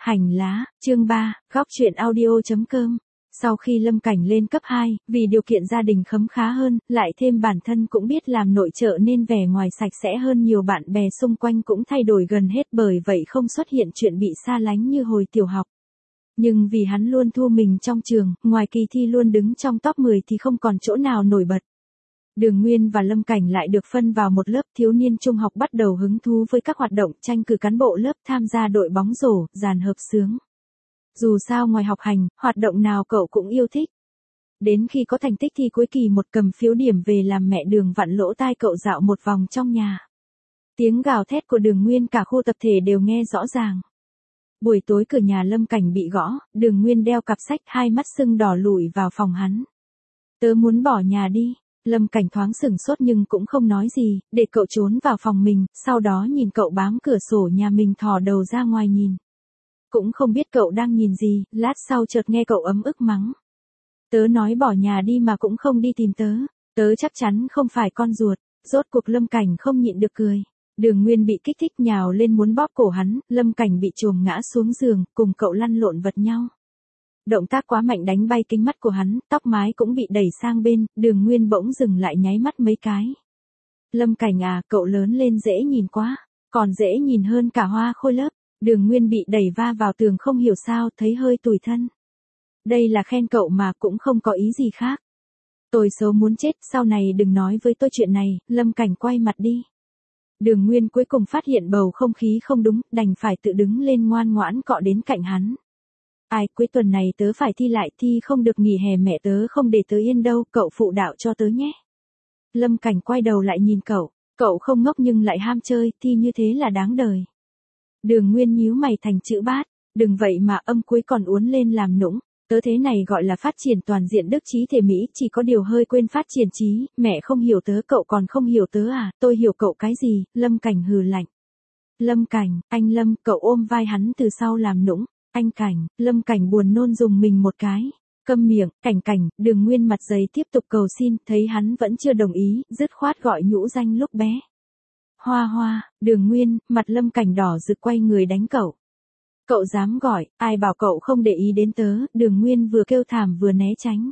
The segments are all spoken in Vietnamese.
Hành lá, chương 3, góc chuyện audio.com. Sau khi Lâm Cảnh lên cấp 2, vì điều kiện gia đình khấm khá hơn, lại thêm bản thân cũng biết làm nội trợ nên vẻ ngoài sạch sẽ hơn nhiều, bạn bè xung quanh cũng thay đổi gần hết, bởi vậy không xuất hiện chuyện bị xa lánh như hồi tiểu học. Nhưng vì hắn luôn thua mình trong trường, ngoài kỳ thi luôn đứng trong top 10 thì không còn chỗ nào nổi bật. Đường Nguyên và Lâm Cảnh lại được phân vào một lớp. Thiếu niên trung học bắt đầu hứng thú với các hoạt động tranh cử cán bộ lớp, tham gia đội bóng rổ, dàn hợp xướng. Dù sao ngoài học hành, hoạt động nào cậu cũng yêu thích. Đến khi có thành tích thi cuối kỳ một, cầm phiếu điểm về làm mẹ Đường vặn lỗ tai cậu dạo một vòng trong nhà. Tiếng gào thét của Đường Nguyên cả khu tập thể đều nghe rõ ràng. Buổi tối cửa nhà Lâm Cảnh bị gõ, Đường Nguyên đeo cặp sách, hai mắt sưng đỏ lủi vào phòng hắn. Tớ muốn bỏ nhà đi. Lâm Cảnh thoáng sửng sốt nhưng cũng không nói gì, để cậu trốn vào phòng mình, sau đó nhìn cậu bám cửa sổ nhà mình thò đầu ra ngoài nhìn. Cũng không biết cậu đang nhìn gì, lát sau chợt nghe cậu ấm ức mắng. Tớ nói bỏ nhà đi mà cũng không đi tìm tớ, tớ chắc chắn không phải con ruột. Rốt cuộc Lâm Cảnh không nhịn được cười. Đường Nguyên bị kích thích nhào lên muốn bóp cổ hắn, Lâm Cảnh bị chồm ngã xuống giường, cùng cậu lăn lộn vật nhau. Động tác quá mạnh đánh bay kính mắt của hắn, tóc mái cũng bị đẩy sang bên, Đường Nguyên bỗng dừng lại nháy mắt mấy cái. Lâm Cảnh à, cậu lớn lên dễ nhìn quá, còn dễ nhìn hơn cả Hoa Khôi lớp. Đường Nguyên bị đẩy va vào tường không hiểu sao, thấy hơi tủi thân. Đây là khen cậu mà, cũng không có ý gì khác. Tôi xấu muốn chết, sau này đừng nói với tôi chuyện này. Lâm Cảnh quay mặt đi. Đường Nguyên cuối cùng phát hiện bầu không khí không đúng, đành phải tự đứng lên ngoan ngoãn cọ đến cạnh hắn. Ai, cuối tuần này tớ phải thi lại, thi không được nghỉ hè mẹ tớ không để tớ yên đâu, cậu phụ đạo cho tớ nhé. Lâm Cảnh quay đầu lại nhìn cậu không ngốc nhưng lại ham chơi, thi như thế là đáng đời. Đường Nguyên nhíu mày thành chữ bát, đừng vậy mà, âm cuối còn uốn lên làm nũng, tớ thế này gọi là phát triển toàn diện đức trí thể mỹ, chỉ có điều hơi quên phát triển trí, mẹ không hiểu tớ cậu còn không hiểu tớ à, tôi hiểu cậu cái gì. Lâm Cảnh hừ lạnh. Lâm Cảnh, anh Lâm, cậu ôm vai hắn từ sau làm nũng. Anh Cảnh, Lâm Cảnh buồn nôn dùng mình một cái. Câm miệng, Cảnh, Đường Nguyên mặt dày tiếp tục cầu xin, thấy hắn vẫn chưa đồng ý, dứt khoát gọi nhũ danh lúc bé. Hoa, Đường Nguyên, mặt Lâm Cảnh đỏ rực quay người đánh cậu. Cậu dám gọi, ai bảo cậu không để ý đến tớ. Đường Nguyên vừa kêu thảm vừa né tránh.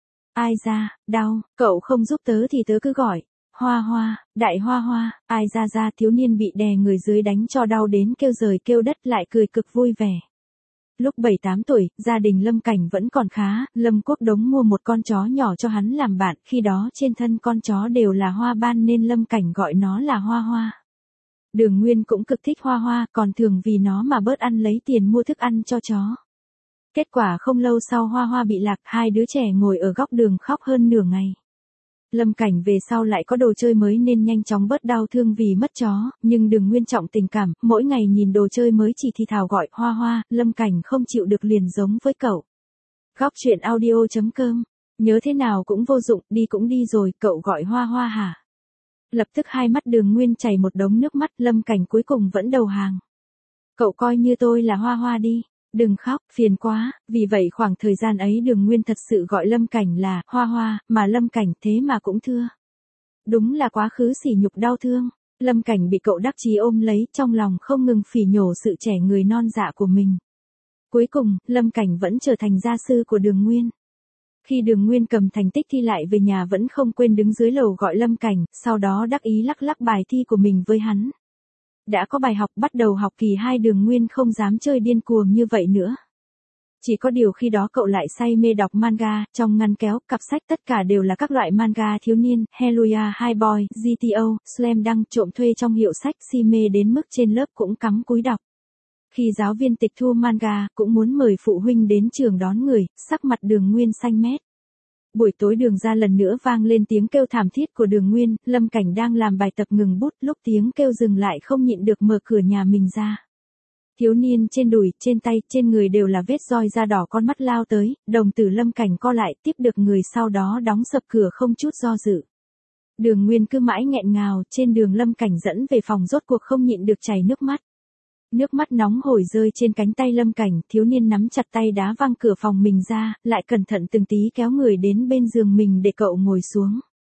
Ai ra, đau, cậu không giúp tớ thì tớ cứ gọi. Hoa, đại Hoa, ai ra. Thiếu niên bị đè người dưới đánh cho đau đến kêu giời kêu đất, lại cười cực vui vẻ. Lúc 7-8 tuổi, gia đình Lâm Cảnh vẫn còn khá, Lâm Quốc Đống mua một con chó nhỏ cho hắn làm bạn, khi đó trên thân con chó đều là hoa ban nên Lâm Cảnh gọi nó là Hoa. Đường Nguyên cũng cực thích Hoa, còn thường vì nó mà bớt ăn lấy tiền mua thức ăn cho chó. Kết quả không lâu sau Hoa bị lạc, hai đứa trẻ ngồi ở góc đường khóc hơn nửa ngày. Lâm Cảnh về sau lại có đồ chơi mới nên nhanh chóng bớt đau thương vì mất chó, nhưng Đường Nguyên trọng tình cảm, mỗi ngày nhìn đồ chơi mới chỉ thì thào gọi Hoa, Lâm Cảnh không chịu được liền giống với cậu. Góc chuyện audio.com, nhớ thế nào cũng vô dụng, đi cũng đi rồi, cậu gọi Hoa hả? Lập tức hai mắt Đường Nguyên chảy một đống nước mắt, Lâm Cảnh cuối cùng vẫn đầu hàng. Cậu coi như tôi là Hoa đi. Đừng khóc, phiền quá. Vì vậy khoảng thời gian ấy Đường Nguyên thật sự gọi Lâm Cảnh là Hoa, mà Lâm Cảnh thế mà cũng thưa. Đúng là quá khứ sỉ nhục đau thương. Lâm Cảnh bị cậu đắc chí ôm lấy, trong lòng không ngừng phỉ nhổ sự trẻ người non dạ của mình. Cuối cùng, Lâm Cảnh vẫn trở thành gia sư của Đường Nguyên. Khi Đường Nguyên cầm thành tích thi lại về nhà vẫn không quên đứng dưới lầu gọi Lâm Cảnh, sau đó đắc ý lắc bài thi của mình với hắn. Đã có bài học, bắt đầu học kỳ 2 Đường Nguyên không dám chơi điên cuồng như vậy nữa. Chỉ có điều khi đó cậu lại say mê đọc manga, trong ngăn kéo, cặp sách tất cả đều là các loại manga thiếu niên, Helluyah, High Boy, GTO, Slam Dunk, trộm thuê trong hiệu sách, si mê đến mức trên lớp cũng cắm cúi đọc. Khi giáo viên tịch thu manga, cũng muốn mời phụ huynh đến trường đón người, sắc mặt Đường Nguyên xanh mét. Buổi tối đường ra lần nữa vang lên tiếng kêu thảm thiết của Đường Nguyên, Lâm Cảnh đang làm bài tập ngừng bút, lúc tiếng kêu dừng lại không nhịn được mở cửa nhà mình ra. Thiếu niên trên đùi, trên tay, trên người đều là vết roi da đỏ, con mắt lao tới, đồng tử Lâm Cảnh co lại, tiếp được người sau đó đóng sập cửa không chút do dự. Đường Nguyên cứ mãi nghẹn ngào, trên đường Lâm Cảnh dẫn về phòng rốt cuộc không nhịn được chảy nước mắt. Nước mắt nóng hổi rơi trên cánh tay Lâm Cảnh, thiếu niên nắm chặt tay đá văng cửa phòng mình ra, lại cẩn thận từng tí kéo người đến bên giường mình để cậu ngồi xuống.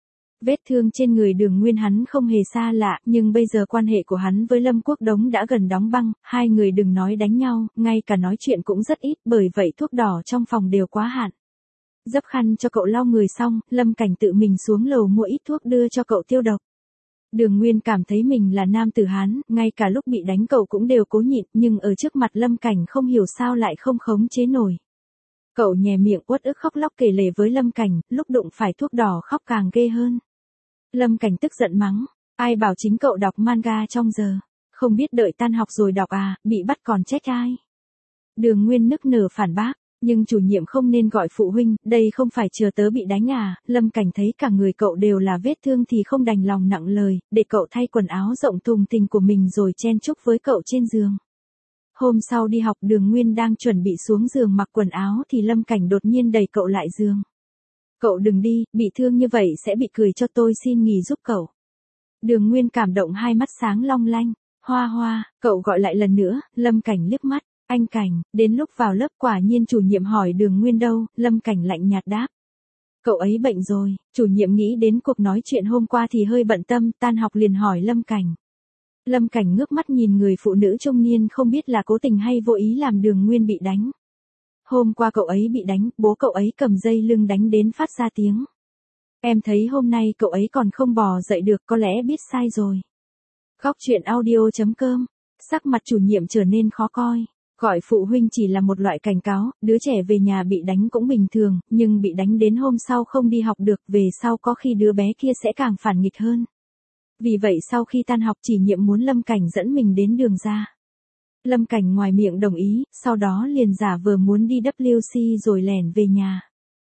Vết thương trên người Đường Nguyên hắn không hề xa lạ, nhưng bây giờ quan hệ của hắn với Lâm Quốc Đống đã gần đóng băng, hai người đừng nói đánh nhau, ngay cả nói chuyện cũng rất ít, bởi vậy thuốc đỏ trong phòng đều quá hạn. Dấp khăn cho cậu lau người xong, Lâm Cảnh tự mình xuống lầu mua ít thuốc đưa cho cậu tiêu độc. Đường Nguyên cảm thấy mình là nam tử Hán, ngay cả lúc bị đánh cậu cũng đều cố nhịn, nhưng ở trước mặt Lâm Cảnh không hiểu sao lại không khống chế nổi. Cậu nhè miệng uất ức khóc lóc kể lể với Lâm Cảnh, lúc đụng phải thuốc đỏ khóc càng ghê hơn. Lâm Cảnh tức giận mắng, ai bảo chính cậu đọc manga trong giờ, không biết đợi tan học rồi đọc à, bị bắt còn trách ai. Đường Nguyên nức nở phản bác, nhưng chủ nhiệm không nên gọi phụ huynh, đây không phải chờ tớ bị đánh à. Lâm Cảnh thấy cả người cậu đều là vết thương thì không đành lòng nặng lời, để cậu thay quần áo rộng thùng thình của mình rồi chen chúc với cậu trên giường. Hôm sau đi học Đường Nguyên đang chuẩn bị xuống giường mặc quần áo thì Lâm Cảnh đột nhiên đẩy cậu lại giường. Cậu đừng đi, bị thương như vậy sẽ bị cười cho tôi xin nghỉ giúp cậu. Đường Nguyên cảm động hai mắt sáng long lanh, Hoa Hoa, cậu gọi lại lần nữa, Lâm Cảnh liếc mắt, anh Cảnh, đến lúc vào lớp quả nhiên chủ nhiệm hỏi Đường Nguyên đâu, Lâm Cảnh lạnh nhạt đáp. Cậu ấy bệnh rồi, chủ nhiệm nghĩ đến cuộc nói chuyện hôm qua thì hơi bận tâm, tan học liền hỏi Lâm Cảnh. Lâm Cảnh ngước mắt nhìn người phụ nữ trung niên không biết là cố tình hay vô ý làm Đường Nguyên bị đánh. Hôm qua cậu ấy bị đánh, bố cậu ấy cầm dây lưng đánh đến phát ra tiếng. Em thấy hôm nay cậu ấy còn không bò dậy được, có lẽ biết sai rồi. Góc chuyện audio.com. Sắc mặt chủ nhiệm trở nên khó coi. Gọi phụ huynh chỉ là một loại cảnh cáo, đứa trẻ về nhà bị đánh cũng bình thường, nhưng bị đánh đến hôm sau không đi học được, về sau có khi đứa bé kia sẽ càng phản nghịch hơn. Vì vậy sau khi tan học chỉ nhiệm muốn Lâm Cảnh dẫn mình đến đường ra. Lâm Cảnh ngoài miệng đồng ý, sau đó liền giả vờ muốn đi WC rồi lẻn về nhà.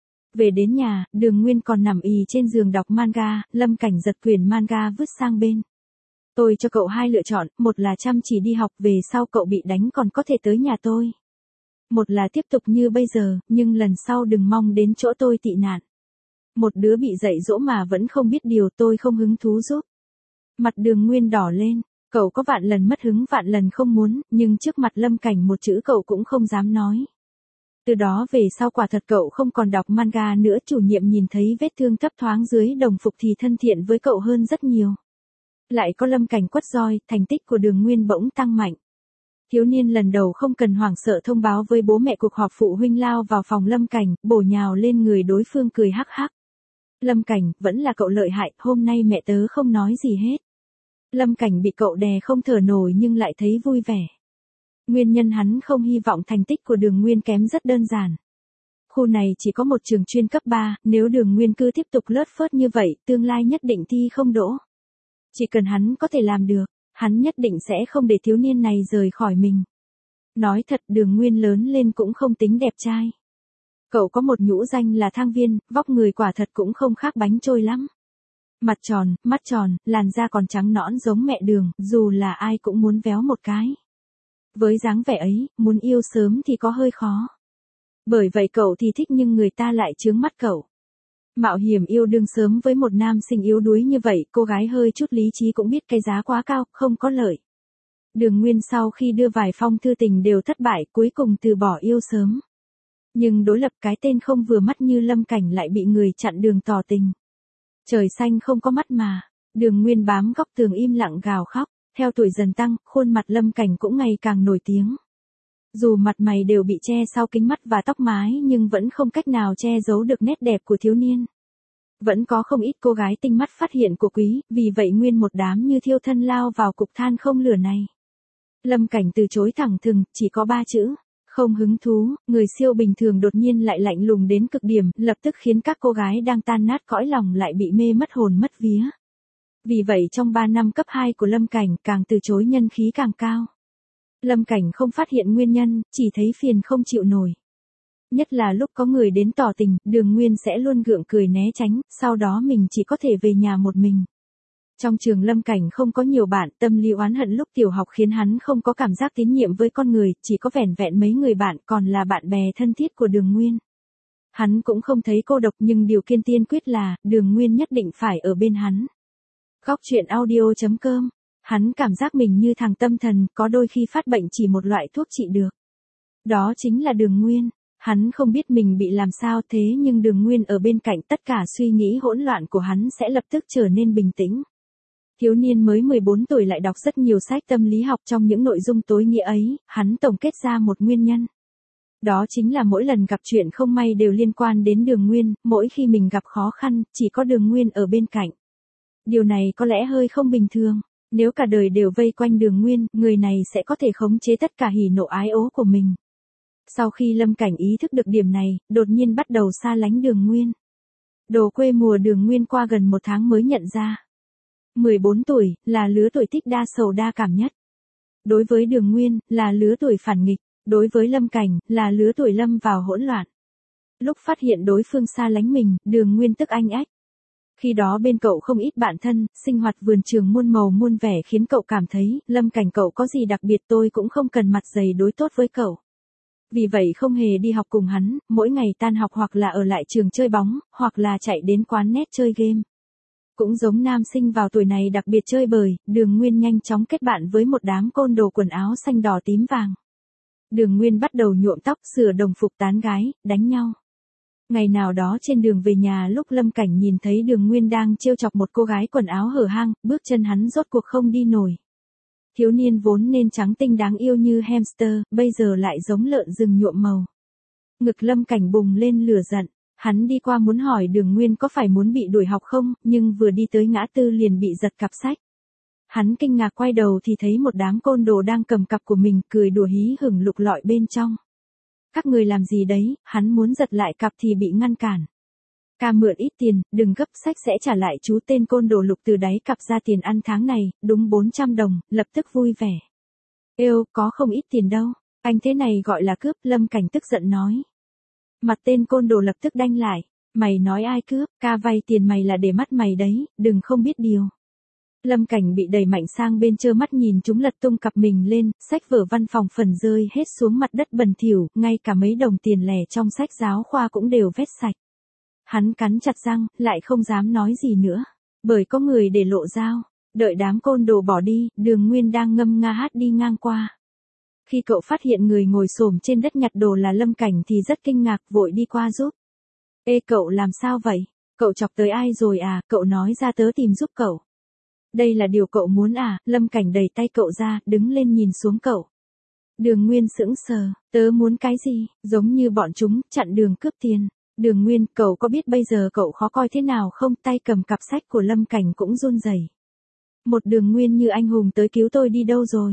Về đến nhà, Đường Nguyên còn nằm ì trên giường đọc manga, Lâm Cảnh giật quyển manga vứt sang bên. Tôi cho cậu hai lựa chọn, một là chăm chỉ đi học, về sau cậu bị đánh còn có thể tới nhà tôi. Một là tiếp tục như bây giờ, nhưng lần sau đừng mong đến chỗ tôi tị nạn. Một đứa bị dạy dỗ mà vẫn không biết điều, tôi không hứng thú giúp. Mặt Đường Nguyên đỏ lên, cậu có vạn lần mất hứng vạn lần không muốn, nhưng trước mặt Lâm Cảnh một chữ cậu cũng không dám nói. Từ đó về sau quả thật cậu không còn đọc manga nữa, chủ nhiệm nhìn thấy vết thương thấp thoáng dưới đồng phục thì thân thiện với cậu hơn rất nhiều. Lại có Lâm Cảnh quất roi, thành tích của Đường Nguyên bỗng tăng mạnh. Thiếu niên lần đầu không cần hoảng sợ thông báo với bố mẹ, cuộc họp phụ huynh lao vào phòng Lâm Cảnh, bổ nhào lên người đối phương cười hắc hắc. Lâm Cảnh, vẫn là cậu lợi hại, hôm nay mẹ tớ không nói gì hết. Lâm Cảnh bị cậu đè không thở nổi nhưng lại thấy vui vẻ. Nguyên nhân hắn không hy vọng thành tích của Đường Nguyên kém rất đơn giản. Khu này chỉ có một trường chuyên cấp 3, nếu Đường Nguyên cứ tiếp tục lớt phớt như vậy, tương lai nhất định thi không đỗ. Chỉ cần hắn có thể làm được, hắn nhất định sẽ không để thiếu niên này rời khỏi mình. Nói thật, Đường Nguyên lớn lên cũng không tính đẹp trai. Cậu có một nhũ danh là Thang Viên, vóc người quả thật cũng không khác bánh trôi lắm. Mặt tròn, mắt tròn, làn da còn trắng nõn giống mẹ Đường, dù là ai cũng muốn véo một cái. Với dáng vẻ ấy, muốn yêu sớm thì có hơi khó. Bởi vậy cậu thì thích nhưng người ta lại chướng mắt cậu. Mạo hiểm yêu đương sớm với một nam sinh yếu đuối như vậy, cô gái hơi chút lý trí cũng biết cái giá quá cao, không có lợi. Đường Nguyên sau khi đưa vài phong thư tình đều thất bại, cuối cùng từ bỏ yêu sớm. Nhưng đối lập cái tên không vừa mắt như Lâm Cảnh lại bị người chặn đường tỏ tình. Trời xanh không có mắt mà. Đường Nguyên bám góc tường im lặng gào khóc. Theo tuổi dần tăng, khuôn mặt Lâm Cảnh cũng ngày càng nổi tiếng. Dù mặt mày đều bị che sau kính mắt và tóc mái nhưng vẫn không cách nào che giấu được nét đẹp của thiếu niên. Vẫn có không ít cô gái tinh mắt phát hiện của quý, vì vậy nguyên một đám như thiêu thân lao vào cục than không lửa này. Lâm Cảnh từ chối thẳng thừng, chỉ có 3 chữ. Không hứng thú, người siêu bình thường đột nhiên lại lạnh lùng đến cực điểm, lập tức khiến các cô gái đang tan nát cõi lòng lại bị mê mất hồn mất vía. Vì vậy trong 3 năm cấp 2 của Lâm Cảnh càng từ chối nhân khí càng cao. Lâm Cảnh không phát hiện nguyên nhân, chỉ thấy phiền không chịu nổi. Nhất là lúc có người đến tỏ tình, Đường Nguyên sẽ luôn gượng cười né tránh, sau đó mình chỉ có thể về nhà một mình. Trong trường Lâm Cảnh không có nhiều bạn, tâm lý oán hận lúc tiểu học khiến hắn không có cảm giác tín nhiệm với con người, chỉ có vẻn vẹn mấy người bạn còn là bạn bè thân thiết của Đường Nguyên. Hắn cũng không thấy cô độc nhưng điều kiện tiên quyết là, Đường Nguyên nhất định phải ở bên hắn. Góc chuyện audio.com. Hắn cảm giác mình như thằng tâm thần, có đôi khi phát bệnh chỉ một loại thuốc trị được. Đó chính là Đường Nguyên. Hắn không biết mình bị làm sao thế nhưng Đường Nguyên ở bên cạnh, tất cả suy nghĩ hỗn loạn của hắn sẽ lập tức trở nên bình tĩnh. Thiếu niên mới 14 tuổi lại đọc rất nhiều sách tâm lý học, trong những nội dung tối nghĩa ấy, hắn tổng kết ra một nguyên nhân. Đó chính là mỗi lần gặp chuyện không may đều liên quan đến Đường Nguyên, mỗi khi mình gặp khó khăn, chỉ có Đường Nguyên ở bên cạnh. Điều này có lẽ hơi không bình thường. Nếu cả đời đều vây quanh Đường Nguyên, người này sẽ có thể khống chế tất cả hỉ nộ ái ố của mình. Sau khi Lâm Cảnh ý thức được điểm này, đột nhiên bắt đầu xa lánh Đường Nguyên. Đồ quê mùa Đường Nguyên qua gần 1 tháng mới nhận ra. 14 tuổi, là lứa tuổi thích đa sầu đa cảm nhất. Đối với Đường Nguyên, là lứa tuổi phản nghịch. Đối với Lâm Cảnh, là lứa tuổi lâm vào hỗn loạn. Lúc phát hiện đối phương xa lánh mình, Đường Nguyên tức anh ách. Khi đó bên cậu không ít bạn thân, sinh hoạt vườn trường muôn màu muôn vẻ khiến cậu cảm thấy, Lâm Cảnh cậu có gì đặc biệt, tôi cũng không cần mặt dày đối tốt với cậu. Vì vậy không hề đi học cùng hắn, mỗi ngày tan học hoặc là ở lại trường chơi bóng, hoặc là chạy đến quán net chơi game. Cũng giống nam sinh vào tuổi này đặc biệt chơi bời, Đường Nguyên nhanh chóng kết bạn với một đám côn đồ quần áo xanh đỏ tím vàng. Đường Nguyên bắt đầu nhuộm tóc, sửa đồng phục tán gái, đánh nhau. Ngày nào đó trên đường về nhà, lúc Lâm Cảnh nhìn thấy Đường Nguyên đang trêu chọc một cô gái quần áo hở hang, bước chân hắn rốt cuộc không đi nổi. Thiếu niên vốn nên trắng tinh đáng yêu như hamster, bây giờ lại giống lợn rừng nhuộm màu. Ngực Lâm Cảnh bùng lên lửa giận, hắn đi qua muốn hỏi Đường Nguyên có phải muốn bị đuổi học không, nhưng vừa đi tới ngã tư liền bị giật cặp sách. Hắn kinh ngạc quay đầu thì thấy một đám côn đồ đang cầm cặp của mình, cười đùa hí hửng lục lọi bên trong. Các người làm gì đấy, hắn muốn giật lại cặp thì bị ngăn cản. Ca mượn ít tiền, đừng gấp, sách sẽ trả lại chú. Tên côn đồ lục từ đáy cặp ra tiền ăn tháng này, đúng 400 đồng, lập tức vui vẻ. Êu, có không ít tiền đâu, anh thế này gọi là cướp, Lâm Cảnh tức giận nói. Mặt tên côn đồ lập tức đanh lại, mày nói ai cướp, ca vay tiền mày là để mắt mày đấy, đừng không biết điều. Lâm Cảnh bị đẩy mạnh sang bên, trơ mắt nhìn chúng lật tung cặp mình lên, sách vở văn phòng phần rơi hết xuống mặt đất bẩn thỉu, ngay cả mấy đồng tiền lẻ trong sách giáo khoa cũng đều vét sạch. Hắn cắn chặt răng, lại không dám nói gì nữa, bởi có người để lộ dao. Đợi đám côn đồ bỏ đi, Đường Nguyên đang ngâm nga hát đi ngang qua. Khi cậu phát hiện người ngồi xổm trên đất nhặt đồ là Lâm Cảnh thì rất kinh ngạc, vội đi qua giúp. Ê cậu làm sao vậy? Cậu chọc tới ai rồi à? Cậu nói ra tớ tìm giúp cậu. Đây là điều cậu muốn à? Lâm Cảnh đẩy tay cậu ra, đứng lên nhìn xuống cậu. Đường Nguyên sững sờ, tớ muốn cái gì? Giống như bọn chúng, chặn đường cướp tiền. Đường Nguyên, cậu có biết bây giờ cậu khó coi thế nào không? Tay cầm cặp sách của Lâm Cảnh cũng run rẩy. Một Đường Nguyên như anh hùng tới cứu tôi đi đâu rồi?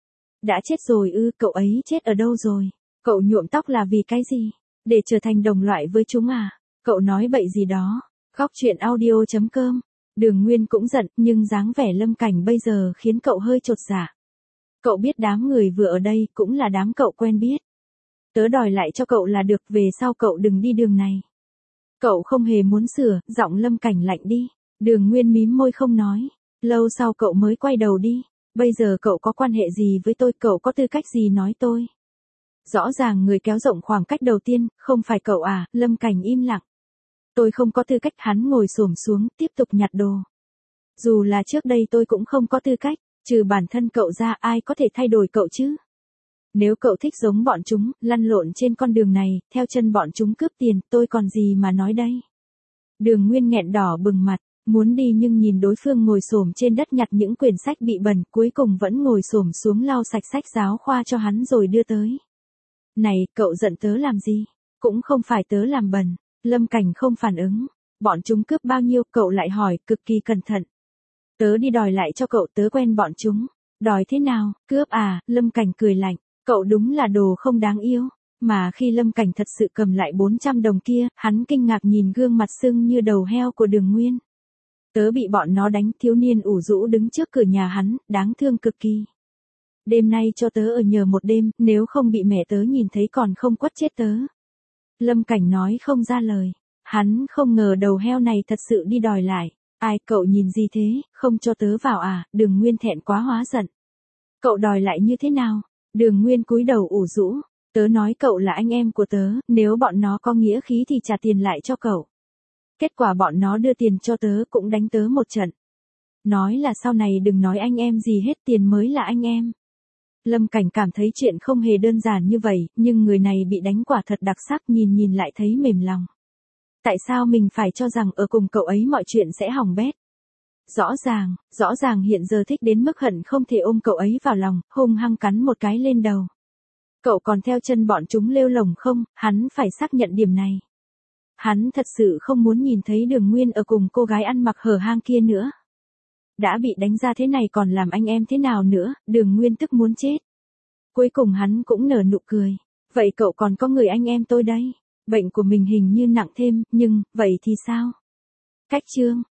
Đã chết rồi ư? Cậu ấy chết ở đâu rồi? Cậu nhuộm tóc là vì cái gì? Để trở thành đồng loại với chúng à? Cậu nói bậy gì đó? Góc chuyện audio.com. Đường Nguyên cũng giận, nhưng dáng vẻ Lâm Cảnh bây giờ khiến cậu hơi chột dạ. Cậu biết đám người vừa ở đây cũng là đám cậu quen biết. Tớ đòi lại cho cậu là được, về sau cậu đừng đi đường này. Cậu không hề muốn sửa, giọng Lâm Cảnh lạnh đi. Đường Nguyên mím môi không nói. Lâu sau cậu mới quay đầu đi. Bây giờ cậu có quan hệ gì với tôi, cậu có tư cách gì nói tôi? Rõ ràng người kéo rộng khoảng cách đầu tiên, không phải cậu à? Lâm Cảnh im lặng. Tôi không có tư cách. Hắn ngồi xổm xuống, tiếp tục nhặt đồ. Dù là trước đây tôi cũng không có tư cách, trừ bản thân cậu ra ai có thể thay đổi cậu chứ? Nếu cậu thích giống bọn chúng, lăn lộn trên con đường này, theo chân bọn chúng cướp tiền, tôi còn gì mà nói đây? Đường Nguyên nghẹn đỏ bừng mặt, muốn đi nhưng nhìn đối phương ngồi xổm trên đất nhặt những quyển sách bị bẩn, cuối cùng vẫn ngồi xổm xuống lau sạch sách giáo khoa cho hắn rồi đưa tới. Này, cậu giận tớ làm gì? Cũng không phải tớ làm bẩn. Lâm Cảnh không phản ứng. Bọn chúng cướp bao nhiêu? Cậu lại hỏi, cực kỳ cẩn thận. Tớ đi đòi lại cho cậu, tớ quen bọn chúng. Đòi thế nào? Cướp à? Lâm Cảnh cười lạnh. Cậu đúng là đồ không đáng yêu. Mà khi Lâm Cảnh thật sự cầm lại 400 đồng kia, hắn kinh ngạc nhìn gương mặt sưng như đầu heo của Đường Nguyên. Tớ bị bọn nó đánh. Thiếu niên ủ rũ đứng trước cửa nhà hắn, đáng thương cực kỳ. Đêm nay cho tớ ở nhờ một đêm, nếu không bị mẹ tớ nhìn thấy còn không quất chết tớ. Lâm Cảnh nói không ra lời. Hắn không ngờ đầu heo này thật sự đi đòi lại. Ai, cậu nhìn gì thế, không cho tớ vào à? Đường Nguyên thẹn quá hóa giận. Cậu đòi lại như thế nào? Đường Nguyên cúi đầu ủ rũ. Tớ nói cậu là anh em của tớ, nếu bọn nó có nghĩa khí thì trả tiền lại cho cậu. Kết quả bọn nó đưa tiền cho tớ cũng đánh tớ một trận. Nói là sau này đừng nói anh em gì hết, tiền mới là anh em. Lâm Cảnh cảm thấy chuyện không hề đơn giản như vậy, nhưng người này bị đánh quả thật đặc sắc, nhìn lại thấy mềm lòng. Tại sao mình phải cho rằng ở cùng cậu ấy mọi chuyện sẽ hỏng bét? Rõ ràng hiện giờ thích đến mức hận không thể ôm cậu ấy vào lòng, hung hăng cắn một cái lên đầu. Cậu còn theo chân bọn chúng lêu lổng không? Hắn phải xác nhận điểm này. Hắn thật sự không muốn nhìn thấy Đường Nguyên ở cùng cô gái ăn mặc hở hang kia nữa. Đã bị đánh ra thế này còn làm anh em thế nào nữa, Đường Nguyên tức muốn chết. Cuối cùng hắn cũng nở nụ cười. Vậy cậu còn có người anh em tôi đấy. Bệnh của mình hình như nặng thêm, nhưng, vậy thì sao? Cách chương.